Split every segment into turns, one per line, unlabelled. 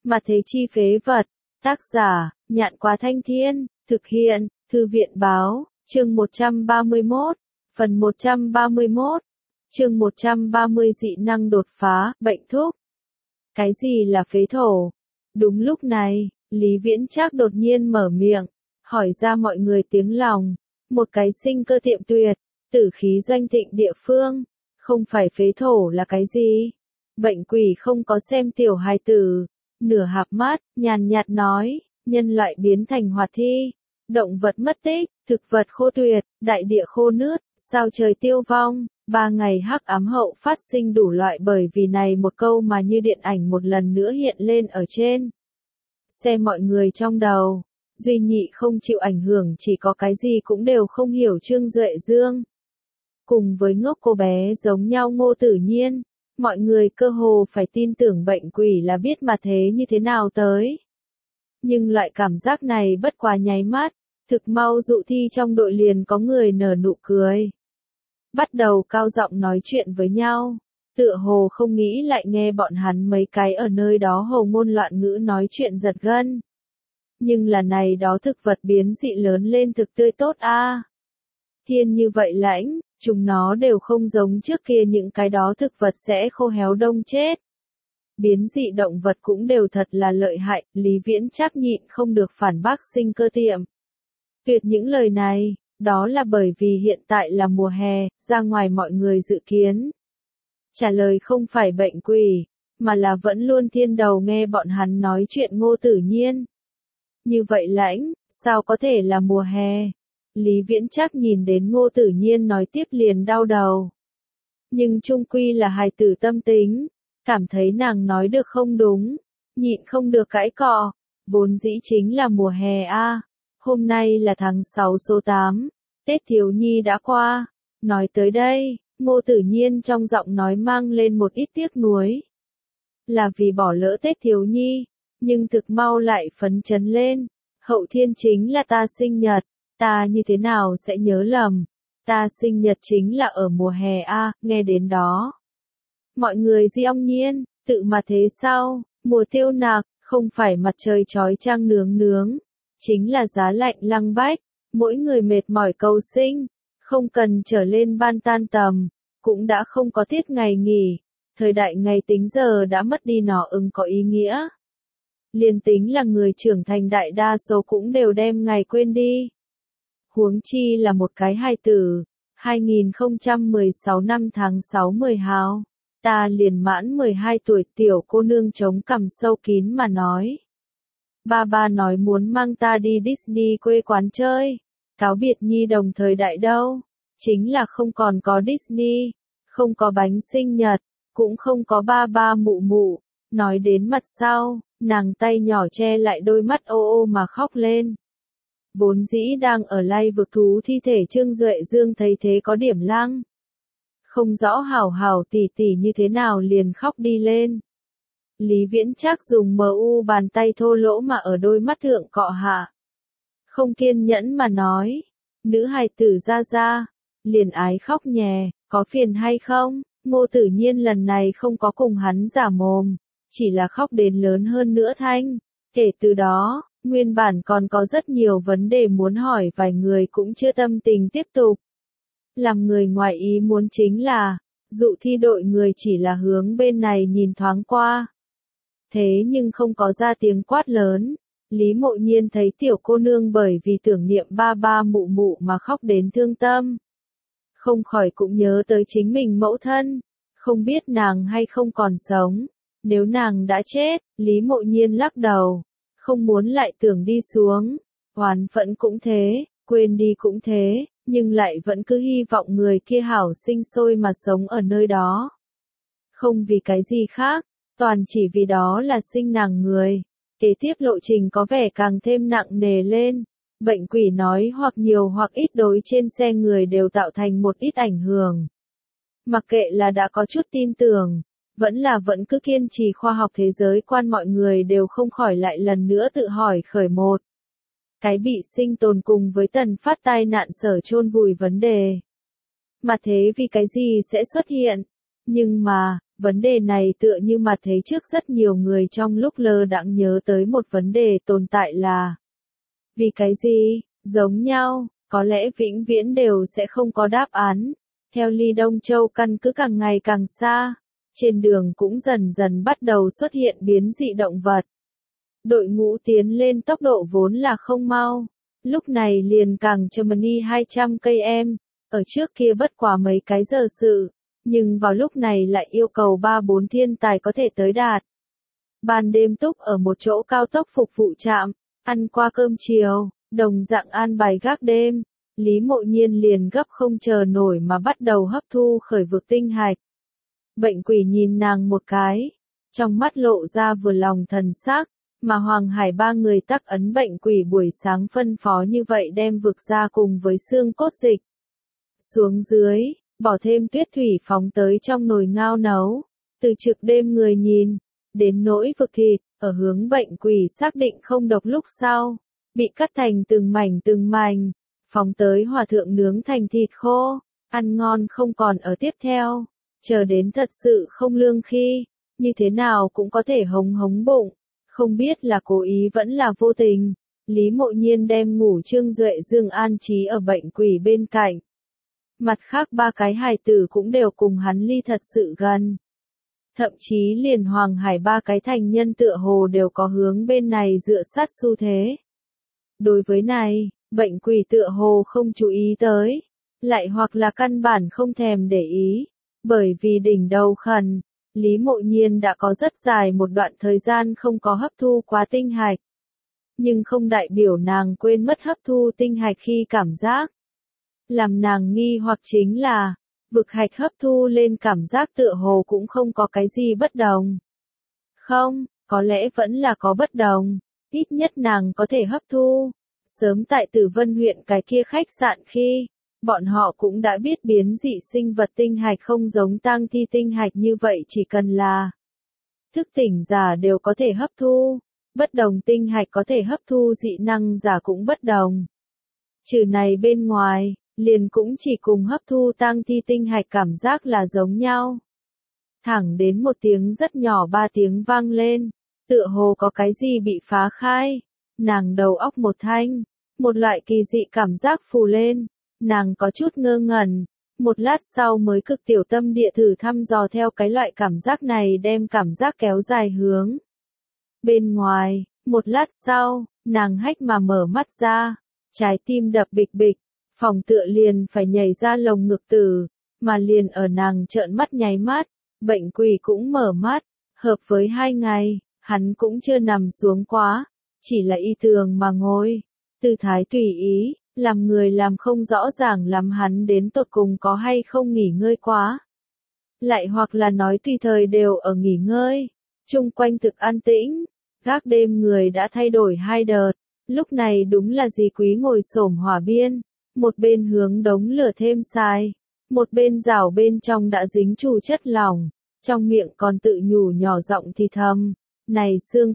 Mà thế chi phế vật. Tác giả, Nhạn Quá Thanh Thiên, thực hiện, Thư viện báo, chương 131, phần 131, chương 130 dị năng đột phá, bệnh thuốc. Cái gì là phế thổ? Đúng lúc này, Lý Viễn Trác đột nhiên mở miệng, hỏi ra mọi người tiếng lòng. Một cái sinh cơ tiệm tuyệt, tử khí doanh thịnh địa phương, không phải phế thổ là cái gì? Bệnh quỷ không có xem tiểu hài tử, nửa hạp mắt, nhàn nhạt nói, nhân loại biến thành hoạt thi, động vật mất tích, thực vật khô tuyệt, đại địa khô nứt, sao trời tiêu vong, 3 ngày hắc ám hậu phát sinh đủ loại bởi vì này một câu mà như điện ảnh một lần nữa hiện lên ở trên xe mọi người trong đầu. Duy nhị không chịu ảnh hưởng chỉ có cái gì cũng đều không hiểu Trương Duệ Dương. Cùng với ngốc cô bé giống nhau Ngô Tử Nhiên, mọi người cơ hồ phải tin tưởng bệnh quỷ là biết mà thế như thế nào tới. Nhưng loại cảm giác này bất quá nháy mắt, thực mau dụ thi trong đội liền có người nở nụ cười. Bắt đầu cao giọng nói chuyện với nhau, tựa hồ không nghĩ lại nghe bọn hắn mấy cái ở nơi đó hồ ngôn loạn ngữ nói chuyện giật gân. Nhưng là này đó thực vật biến dị lớn lên thực tươi tốt a. Thiên như vậy lãnh, chúng nó đều không giống trước kia những cái đó thực vật sẽ khô héo đông chết. Biến dị động vật cũng đều thật là lợi hại, Lý Viễn Trác nhịn không được phản bác sinh cơ tiệm. Tuyệt những lời này, đó là bởi vì hiện tại là mùa hè, ra ngoài mọi người dự kiến. Trả lời không phải bệnh quỷ, mà là vẫn luôn thiên đầu nghe bọn hắn nói chuyện Ngô Tử Nhiên. Như vậy lãnh, sao có thể là mùa hè? Lý Viễn Trác nhìn đến Ngô Tử Nhiên nói tiếp liền đau đầu. Nhưng chung quy là hài tử tâm tính, cảm thấy nàng nói được không đúng, nhịn không được cãi cọ, vốn dĩ chính là mùa hè a. Hôm nay là tháng 6 số 8, Tết thiếu nhi đã qua. Nói tới đây, Ngô Tử Nhiên trong giọng nói mang lên một ít tiếc nuối. Là vì bỏ lỡ Tết thiếu nhi, nhưng thực mau lại phấn chấn lên. Hậu thiên chính là ta sinh nhật, ta như thế nào sẽ nhớ lầm. Ta sinh nhật chính là ở mùa hè a, nghe đến đó. Mọi người diong nhiên, tự mà thế sao, mùa tiêu nạc, không phải mặt trời chói chang nướng nướng, chính là giá lạnh lăng bách, mỗi người mệt mỏi cầu sinh, không cần trở lên ban tan tầm, cũng đã không có tiết ngày nghỉ, thời đại ngày tính giờ đã mất đi nó có ý nghĩa. Liên tính là người trưởng thành đại đa số cũng đều đem ngày quên đi. Huống chi là một cái hài tử, 2016 năm tháng 6 10 hào. Ta liền mãn 12 tuổi tiểu cô nương chống cằm sâu kín mà nói. Ba nói muốn mang ta đi Disney quê quán chơi. Cáo biệt nhi đồng thời đại đâu. Chính là không còn có Disney, không có bánh sinh nhật, cũng không có ba mụ mụ. Nói đến mặt sau, nàng tay nhỏ che lại đôi mắt ô ô mà khóc lên. Vốn dĩ đang ở lai vực thú thi thể Trương Duệ Dương thấy thế có điểm lăng. Không rõ hảo hảo tỉ tỉ như thế nào liền khóc đi lên. Lý Viễn Trác dùng mu bàn tay thô lỗ mà ở đôi mắt thượng cọ hạ. Không kiên nhẫn mà nói, nữ hài tử ra, liền ái khóc nhè, có phiền hay không? Ngô Tử Nhiên lần này không có cùng hắn giả mồm, chỉ là khóc đến lớn hơn nữa thanh. Kể từ đó, nguyên bản còn có rất nhiều vấn đề muốn hỏi vài người cũng chưa tâm tình tiếp tục. Làm người ngoài ý muốn chính là, dụ thi đội người chỉ là hướng bên này nhìn thoáng qua. Thế nhưng không có ra tiếng quát lớn, Lý Mộ Nhiên thấy tiểu cô nương bởi vì tưởng niệm ba mụ mụ mà khóc đến thương tâm. Không khỏi cũng nhớ tới chính mình mẫu thân, không biết nàng hay không còn sống. Nếu nàng đã chết, Lý Mộ Nhiên lắc đầu, không muốn lại tưởng đi xuống. Oán phẫn cũng thế, quên đi cũng thế, nhưng lại vẫn cứ hy vọng người kia hảo sinh sôi mà sống ở nơi đó. Không vì cái gì khác, toàn chỉ vì đó là sinh nàng người. Kế tiếp lộ trình có vẻ càng thêm nặng nề lên. Bệnh quỷ nói hoặc nhiều hoặc ít đối trên xe người đều tạo thành một ít ảnh hưởng. Mặc kệ là đã có chút tin tưởng, vẫn cứ kiên trì khoa học thế giới quan, mọi người đều không khỏi lại lần nữa tự hỏi khởi một cái bị sinh tồn cùng với tần phát tai nạn sở chôn vùi vấn đề. Mà thế vì cái gì sẽ xuất hiện? Nhưng mà, Vấn đề này tựa như mà thấy trước rất nhiều người trong lúc lơ đãng nhớ tới một vấn đề tồn tại là vì cái gì, giống nhau, có lẽ vĩnh viễn đều sẽ không có đáp án. Theo Ly Đông Châu căn cứ càng ngày càng xa, trên đường cũng dần dần bắt đầu xuất hiện biến dị động vật. Đội ngũ tiến lên tốc độ vốn là không mau, lúc này liền càng Germany 200 cây em, ở trước kia bất quá mấy cái giờ sự, nhưng vào lúc này lại yêu cầu 3-4 thiên tài có thể tới đạt. Ban đêm túc ở một chỗ cao tốc phục vụ trạm, ăn qua cơm chiều, đồng dạng an bài gác đêm, Lý Mộ Nhiên liền gấp không chờ nổi mà bắt đầu hấp thu khởi vực tinh hạch. Bệnh quỷ nhìn nàng một cái, trong mắt lộ ra vừa lòng thần sắc, mà Hoàng Hải ba người tắc ấn bệnh quỷ buổi sáng phân phó như vậy đem vực ra cùng với xương cốt dịch. Xuống dưới, bỏ thêm tuyết thủy phóng tới trong nồi ngao nấu, từ trực đêm người nhìn, đến nỗi vực thịt, ở hướng bệnh quỷ xác định không độc lúc sau, bị cắt thành từng mảnh, phóng tới hỏa thượng nướng thành thịt khô, ăn ngon không còn ở tiếp theo, chờ đến thật sự không lương khi, như thế nào cũng có thể hống bụng, không biết là cố ý vẫn là vô tình. Lý Mộ Nhiên đem ngủ Trương Duệ Dương an trí ở bệnh quỷ bên cạnh. Mặt khác ba cái hài tử cũng đều cùng hắn ly thật sự gần. Thậm chí liền Hoàng Hải ba cái thành nhân tựa hồ đều có hướng bên này dựa sát xu thế. Đối với này, bệnh quỷ tựa hồ không chú ý tới, lại hoặc là căn bản không thèm để ý, bởi vì đỉnh đầu khẩn, Lý Mộ Nhiên đã có rất dài một đoạn thời gian không có hấp thu quá tinh hạch. Nhưng không đại biểu nàng quên mất hấp thu tinh hạch khi cảm giác. Làm nàng nghi hoặc chính là, vực hạch hấp thu lên cảm giác tựa hồ cũng không có cái gì bất đồng. Không, có lẽ vẫn là có bất đồng, ít nhất nàng có thể hấp thu. Sớm tại Tử Vân huyện cái kia khách sạn khi, bọn họ cũng đã biết biến dị sinh vật tinh hạch không giống tang thi tinh hạch như vậy chỉ cần là thức tỉnh giả đều có thể hấp thu, bất đồng tinh hạch có thể hấp thu dị năng giả cũng bất đồng. Trừ này bên ngoài, liền cũng chỉ cùng hấp thu tang thi tinh hạch cảm giác là giống nhau. Thẳng đến một tiếng rất nhỏ 3 tiếng vang lên, tựa hồ có cái gì bị phá khai, nàng đầu óc một thanh, một loại kỳ dị cảm giác phù lên, nàng có chút ngơ ngẩn, một lát sau mới cực tiểu tâm địa thử thăm dò theo cái loại cảm giác này đem cảm giác kéo dài hướng. Bên ngoài, một lát sau, nàng hách mà mở mắt ra, trái tim đập bịch bịch, phòng tựa liền phải nhảy ra lồng ngực tử, mà liền ở nàng trợn mắt nháy mắt, bệnh quỷ cũng mở mắt, hợp với 2 ngày, hắn cũng chưa nằm xuống quá, chỉ là y thường mà ngồi, tư thái tùy ý, làm người làm không rõ ràng lắm hắn đến tột cùng có hay không nghỉ ngơi quá. Lại hoặc là nói tùy thời đều ở nghỉ ngơi, chung quanh thực an tĩnh, gác đêm người đã thay đổi 2 đợt, lúc này đúng là dì Quý ngồi xổm hỏa biên, một bên hướng đống lửa thêm xài, một bên rảo bên trong đã dính trù chất lỏng, trong miệng còn tự nhủ nhỏ giọng thì thầm, này xương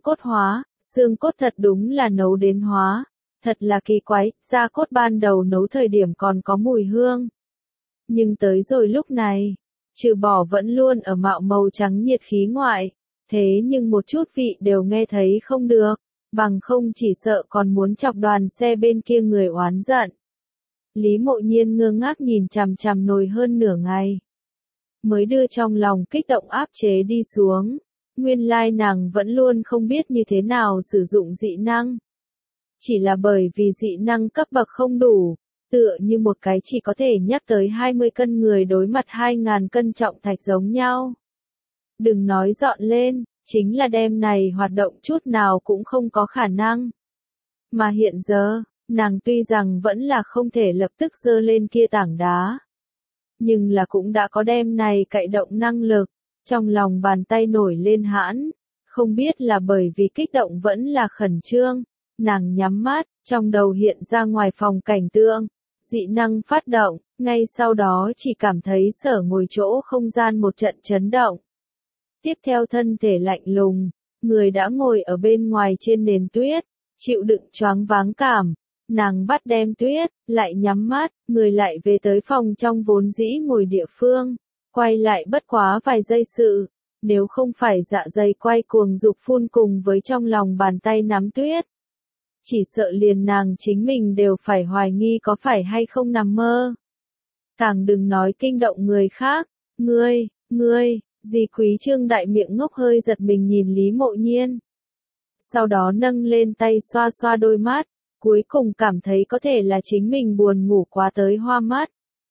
cốt thật đúng là nấu đến hóa, thật là kỳ quái, da cốt ban đầu nấu thời điểm còn có mùi hương. Nhưng tới rồi lúc này, trừ bỏ vẫn luôn ở mạo màu trắng nhiệt khí ngoại, thế nhưng một chút vị đều nghe thấy không được, bằng không chỉ sợ còn muốn chọc đoàn xe bên kia người oán giận. Lý Mộ Nhiên ngơ ngác nhìn chằm chằm nồi hơn nửa ngày, mới đưa trong lòng kích động áp chế đi xuống, nguyên lai nàng vẫn luôn không biết như thế nào sử dụng dị năng. Chỉ là bởi vì dị năng cấp bậc không đủ, tựa như một cái chỉ có thể nhắc tới 20 cân người đối mặt 2.000 cân trọng thạch giống nhau. Đừng nói dọn lên, chính là đem này hoạt động chút nào cũng không có khả năng. Mà hiện giờ, nàng tuy rằng vẫn là không thể lập tức giơ lên kia tảng đá, nhưng là cũng đã có đem này cậy động năng lực, trong lòng bàn tay nổi lên hãn, không biết là bởi vì kích động vẫn là khẩn trương, nàng nhắm mắt, trong đầu hiện ra ngoài phòng cảnh tượng, dị năng phát động, ngay sau đó chỉ cảm thấy sở ngồi chỗ không gian một trận chấn động. Tiếp theo thân thể lạnh lùng, người đã ngồi ở bên ngoài trên nền tuyết, chịu đựng choáng váng cảm. Nàng bắt đem tuyết, lại nhắm mắt, người lại về tới phòng trong vốn dĩ ngồi địa phương, Quay lại bất quá vài giây sự, nếu không phải dạ dày quay cuồng dục phun cùng với trong lòng bàn tay nắm tuyết. Chỉ sợ liền nàng chính mình đều phải hoài nghi có phải hay không nằm mơ. Càng đừng nói kinh động người khác, ngươi, Di Quý Trương đại miệng ngốc hơi giật mình nhìn Lý Mộ Nhiên. Sau đó nâng lên tay xoa xoa đôi mắt, cuối cùng cảm thấy có thể là chính mình buồn ngủ quá tới hoa mắt.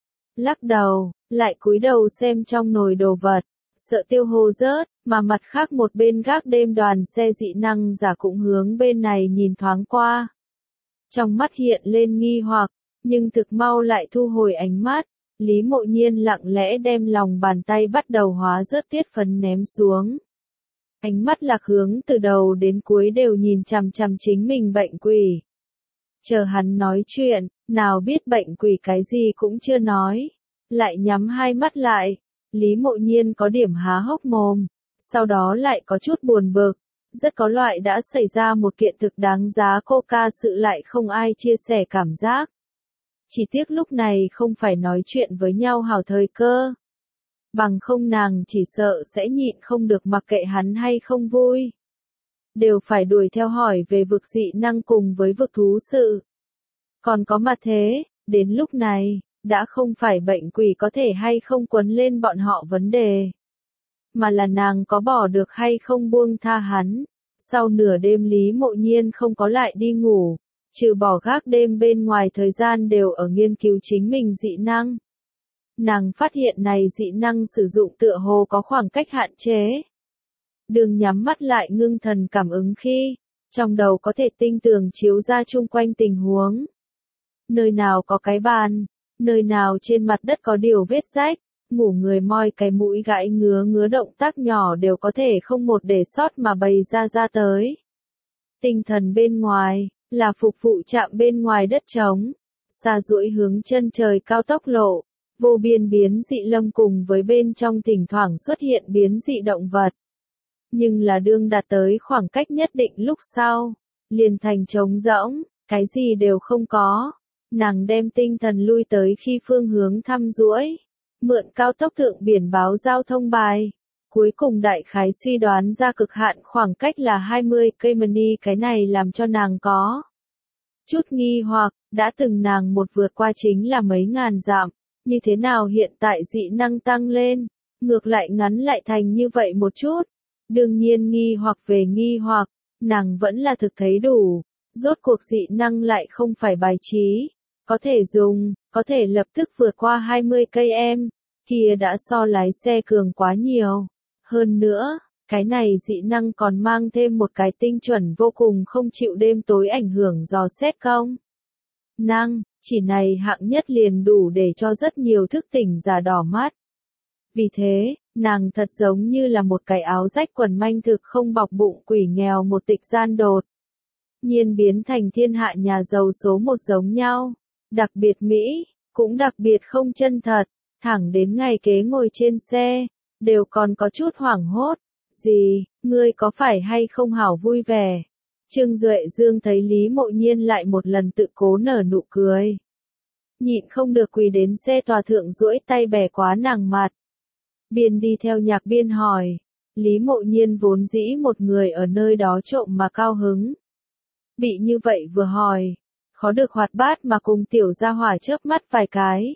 Lắc đầu, lại cúi đầu xem trong nồi đồ vật, sợ tiêu hô rớt, mà mặt khác một bên gác đêm đoàn xe dị năng giả cũng hướng bên này nhìn thoáng qua. Trong mắt hiện lên nghi hoặc, nhưng thực mau lại thu hồi ánh mắt, Lý Mộ Nhiên lặng lẽ đem lòng bàn tay bắt đầu hóa rớt tiết phấn ném xuống. Ánh mắt lạc hướng từ đầu đến cuối đều nhìn chằm chằm chính mình bệnh quỷ. Chờ hắn nói chuyện, nào biết bệnh quỷ cái gì cũng chưa nói, lại nhắm hai mắt lại. Lý Mộ Nhiên có điểm há hốc mồm, sau đó lại có chút buồn bực, rất có loại đã xảy ra một kiện thực đáng giá coca sự lại không ai chia sẻ cảm giác. Chỉ tiếc lúc này không phải nói chuyện với nhau hảo thời cơ. Bằng không nàng chỉ sợ sẽ nhịn không được mặc kệ hắn hay không vui. Đều phải đuổi theo hỏi về vực dị năng cùng với vực thú sự. Còn có mặt thế, đến lúc này, đã không phải bệnh quỷ có thể hay không quấn lên bọn họ vấn đề. Mà là nàng có bỏ được hay không buông tha hắn. Sau nửa đêm Lý Mộ Nhiên không có lại đi ngủ, trừ bỏ gác đêm bên ngoài thời gian đều ở nghiên cứu chính mình dị năng. Nàng phát hiện này dị năng sử dụng tựa hồ có khoảng cách hạn chế. Đừng nhắm mắt lại ngưng thần cảm ứng khi, trong đầu có thể tinh tường chiếu ra chung quanh tình huống. Nơi nào có cái bàn, nơi nào trên mặt đất có điều vết rách, ngủ người moi cái mũi gãi ngứa động tác nhỏ đều có thể không một để sót mà bày ra tới. Tinh thần bên ngoài, là phục vụ chạm bên ngoài đất trống, xa duỗi hướng chân trời cao tốc lộ, vô biên biến dị lâm cùng với bên trong thỉnh thoảng xuất hiện biến dị động vật. Nhưng là đương đạt tới khoảng cách nhất định lúc sau, liền thành trống rỗng, cái gì đều không có. Nàng đem tinh thần lui tới khi phương hướng thăm duỗi, mượn cao tốc thượng biển báo giao thông bài. Cuối cùng đại khái suy đoán ra cực hạn khoảng cách là 20 cây mani, cái này làm cho nàng có chút nghi hoặc, đã từng nàng một vượt qua chính là mấy ngàn dặm, như thế nào hiện tại dị năng tăng lên, ngược lại ngắn lại thành như vậy một chút. Đương nhiên nghi hoặc về nghi hoặc, nàng vẫn là thực thấy đủ, rốt cuộc dị năng lại không phải bài trí, có thể dùng, có thể lập tức vượt qua 20 cây em, kia đã so lái xe cường quá nhiều. Hơn nữa, cái này dị năng còn mang thêm một cái tinh chuẩn vô cùng không chịu đêm tối ảnh hưởng dò xét công năng, chỉ này hạng nhất liền đủ để cho rất nhiều thức tỉnh giả đỏ mắt. Vì thế, nàng thật giống như là một cái áo rách quần manh thực không bọc bụng quỷ nghèo một tịch gian đột. Nhiên biến thành thiên hạ nhà giàu số một giống nhau, đặc biệt Mỹ, cũng đặc biệt không chân thật, thẳng đến ngày kế ngồi trên xe, đều còn có chút hoảng hốt. Gì, ngươi có phải hay không hảo vui vẻ? Trương Duệ Dương thấy Lý Mộ Nhiên lại một lần tự cố nở nụ cười. Nhịn không được quỳ đến xe tòa thượng duỗi tay bẻ quá nàng mặt. Biên đi theo nhạc biên hỏi. Lý Mộ Nhiên vốn dĩ một người ở nơi đó trộm mà cao hứng. Bị như vậy vừa hỏi, khó được hoạt bát mà cùng tiểu gia hỏa chớp mắt vài cái.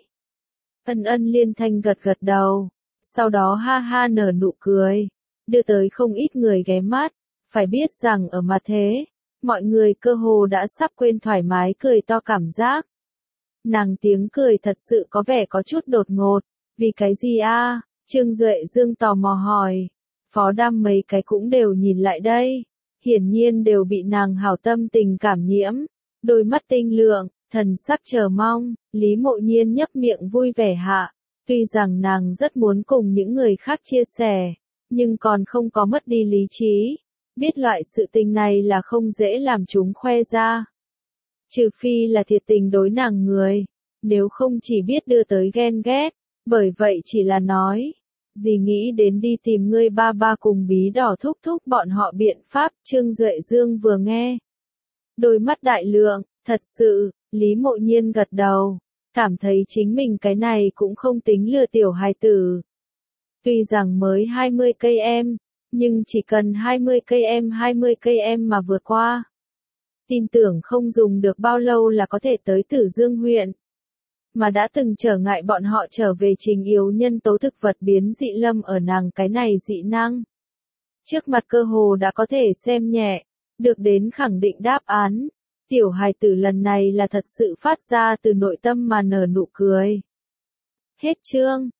Ân liên thanh gật gật đầu, sau đó ha ha nở nụ cười, đưa tới không ít người ghé mắt, phải biết rằng ở mặt thế, mọi người cơ hồ đã sắp quên thoải mái cười to cảm giác. Nàng tiếng cười thật sự có vẻ có chút đột ngột, vì cái gì a? Trương Duệ Dương tò mò hỏi. Phó Đam mấy cái cũng đều nhìn lại đây, hiển nhiên đều bị nàng hảo tâm tình cảm nhiễm, đôi mắt tinh lượng, thần sắc chờ mong. Lý Mộ Nhiên nhấp miệng vui vẻ hạ, tuy rằng nàng rất muốn cùng những người khác chia sẻ, nhưng còn không có mất đi lý trí, biết loại sự tình này là không dễ làm chúng khoe ra. Trừ phi là thiệt tình đối nàng người, nếu không chỉ biết đưa tới ghen ghét, bởi vậy chỉ là nói, gì nghĩ đến đi tìm ngươi ba ba cùng bí đỏ thúc thúc bọn họ biện pháp. Trương Duệ Dương vừa nghe, đôi mắt đại lượng, thật sự. Lý Mộ Nhiên gật đầu, cảm thấy chính mình cái này cũng không tính lừa tiểu hài tử. Tuy rằng mới 20 cây em, nhưng chỉ cần 20 cây em mà vượt qua. Tin tưởng không dùng được bao lâu là có thể tới Tử Dương huyện. Mà đã từng trở ngại bọn họ trở về trình yếu nhân tố thực vật biến dị lâm ở nàng cái này dị năng. Trước mặt cơ hồ đã có thể xem nhẹ, được đến khẳng định đáp án. Tiểu hài tử lần này là thật sự phát ra từ nội tâm mà nở nụ cười. Hết chương.